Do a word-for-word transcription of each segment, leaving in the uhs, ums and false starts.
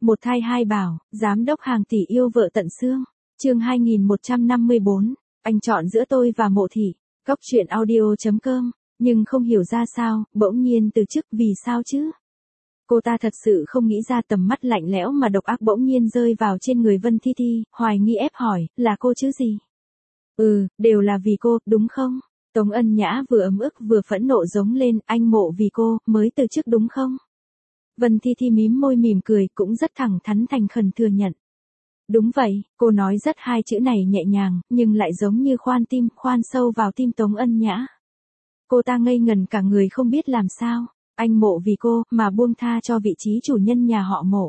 Một thai hai bảo, giám đốc hàng tỷ yêu vợ tận xương. Chương hai nghìn một trăm năm mươi bốn, anh chọn giữa tôi và Mộ Thị. Góc truyện audio chấm com, nhưng không hiểu ra sao, bỗng nhiên từ chức, vì sao chứ? Cô ta thật sự không nghĩ ra tầm mắt lạnh lẽo mà độc ác bỗng nhiên rơi vào trên người Vân Thi Thi, hoài nghi ép hỏi, là cô chứ gì? Ừ, đều là vì cô, đúng không? Tống Ân Nhã vừa ấm ức vừa phẫn nộ giống lên, anh Mộ vì cô, mới từ chức đúng không? Vân Thi Thi mím môi mỉm cười, cũng rất thẳng thắn thành khẩn thừa nhận. Đúng vậy, cô nói rất hai chữ này nhẹ nhàng, nhưng lại giống như khoan tim, khoan sâu vào tim Tống Ân Nhã. Cô ta ngây ngần cả người không biết làm sao, anh Mộ vì cô, mà buông tha cho vị trí chủ nhân nhà họ Mộ.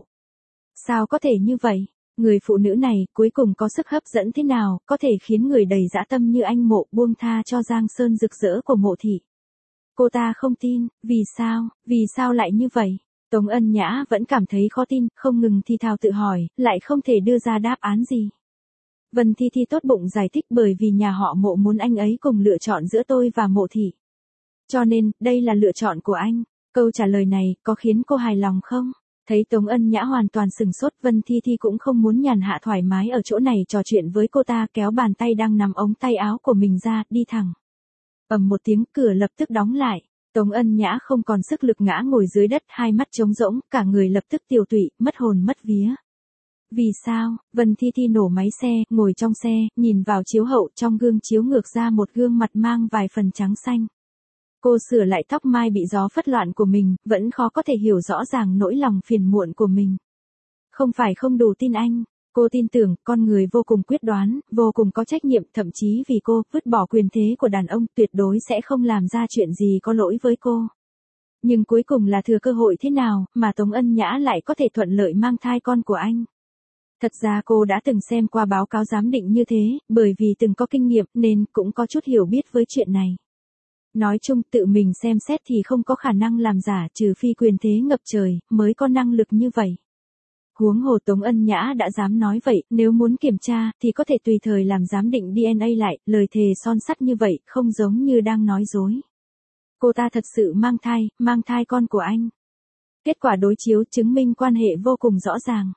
Sao có thể như vậy? Người phụ nữ này, cuối cùng có sức hấp dẫn thế nào, có thể khiến người đầy dã tâm như anh Mộ buông tha cho giang sơn rực rỡ của Mộ Thị? Cô ta không tin, vì sao, vì sao lại như vậy? Tống Ân Nhã vẫn cảm thấy khó tin, không ngừng thì thào tự hỏi, lại không thể đưa ra đáp án gì. Vân Thi Thi tốt bụng giải thích bởi vì nhà họ Mộ muốn anh ấy cùng lựa chọn giữa tôi và Mộ Thị. Cho nên, đây là lựa chọn của anh. Câu trả lời này, có khiến cô hài lòng không? Thấy Tống Ân Nhã hoàn toàn sừng sốt, Vân Thi Thi cũng không muốn nhàn hạ thoải mái ở chỗ này trò chuyện với cô ta, kéo bàn tay đang nắm ống tay áo của mình ra, đi thẳng. Ầm một tiếng, cửa lập tức đóng lại. Tống Ân Nhã không còn sức lực ngã ngồi dưới đất, hai mắt trống rỗng, cả người lập tức tiều tụy, mất hồn mất vía. Vì sao? Vân Thi Thi nổ máy xe, ngồi trong xe, nhìn vào chiếu hậu, trong gương chiếu ngược ra một gương mặt mang vài phần trắng xanh. Cô sửa lại tóc mai bị gió phất loạn của mình, vẫn khó có thể hiểu rõ ràng nỗi lòng phiền muộn của mình. Không phải không đủ tin anh. Cô tin tưởng, con người vô cùng quyết đoán, vô cùng có trách nhiệm, thậm chí vì cô, vứt bỏ quyền thế của đàn ông, tuyệt đối sẽ không làm ra chuyện gì có lỗi với cô. Nhưng cuối cùng là thừa cơ hội thế nào, mà Tống Ân Nhã lại có thể thuận lợi mang thai con của anh. Thật ra cô đã từng xem qua báo cáo giám định như thế, bởi vì từng có kinh nghiệm, nên cũng có chút hiểu biết với chuyện này. Nói chung, tự mình xem xét thì không có khả năng làm giả, trừ phi quyền thế ngập trời, mới có năng lực như vậy. Huống hồ Tống Ân Nhã đã dám nói vậy, nếu muốn kiểm tra, thì có thể tùy thời làm giám định đê en a lại, lời thề son sắt như vậy, không giống như đang nói dối. Cô ta thật sự mang thai, mang thai con của anh. Kết quả đối chiếu chứng minh quan hệ vô cùng rõ ràng.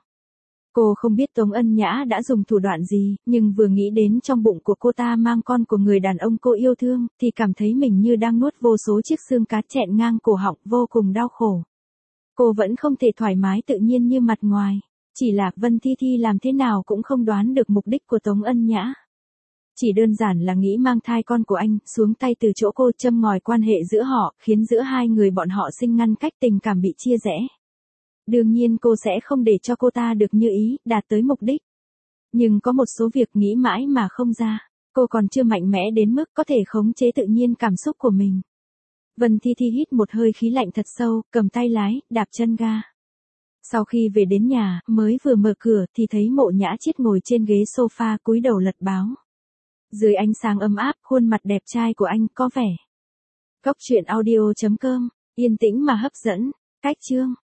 Cô không biết Tống Ân Nhã đã dùng thủ đoạn gì, nhưng vừa nghĩ đến trong bụng của cô ta mang con của người đàn ông cô yêu thương, thì cảm thấy mình như đang nuốt vô số chiếc xương cá chẹn ngang cổ họng, vô cùng đau khổ. Cô vẫn không thể thoải mái tự nhiên như mặt ngoài. Chỉ là Vân Thi Thi làm thế nào cũng không đoán được mục đích của Tống Ân Nhã. Chỉ đơn giản là nghĩ mang thai con của anh, xuống tay từ chỗ cô, châm ngòi quan hệ giữa họ, khiến giữa hai người bọn họ sinh ngăn cách, tình cảm bị chia rẽ. Đương nhiên cô sẽ không để cho cô ta được như ý, đạt tới mục đích. Nhưng có một số việc nghĩ mãi mà không ra. Cô còn chưa mạnh mẽ đến mức có thể khống chế tự nhiên cảm xúc của mình. Vân Thi Thi hít một hơi khí lạnh thật sâu, cầm tay lái, đạp chân ga. Sau khi về đến nhà, mới vừa mở cửa thì thấy Mộ Nhã Chiết ngồi trên ghế sofa cúi đầu lật báo. Dưới ánh sáng ấm áp, khuôn mặt đẹp trai của anh có vẻ. Góc truyện audio chấm com, yên tĩnh mà hấp dẫn. Cách chương.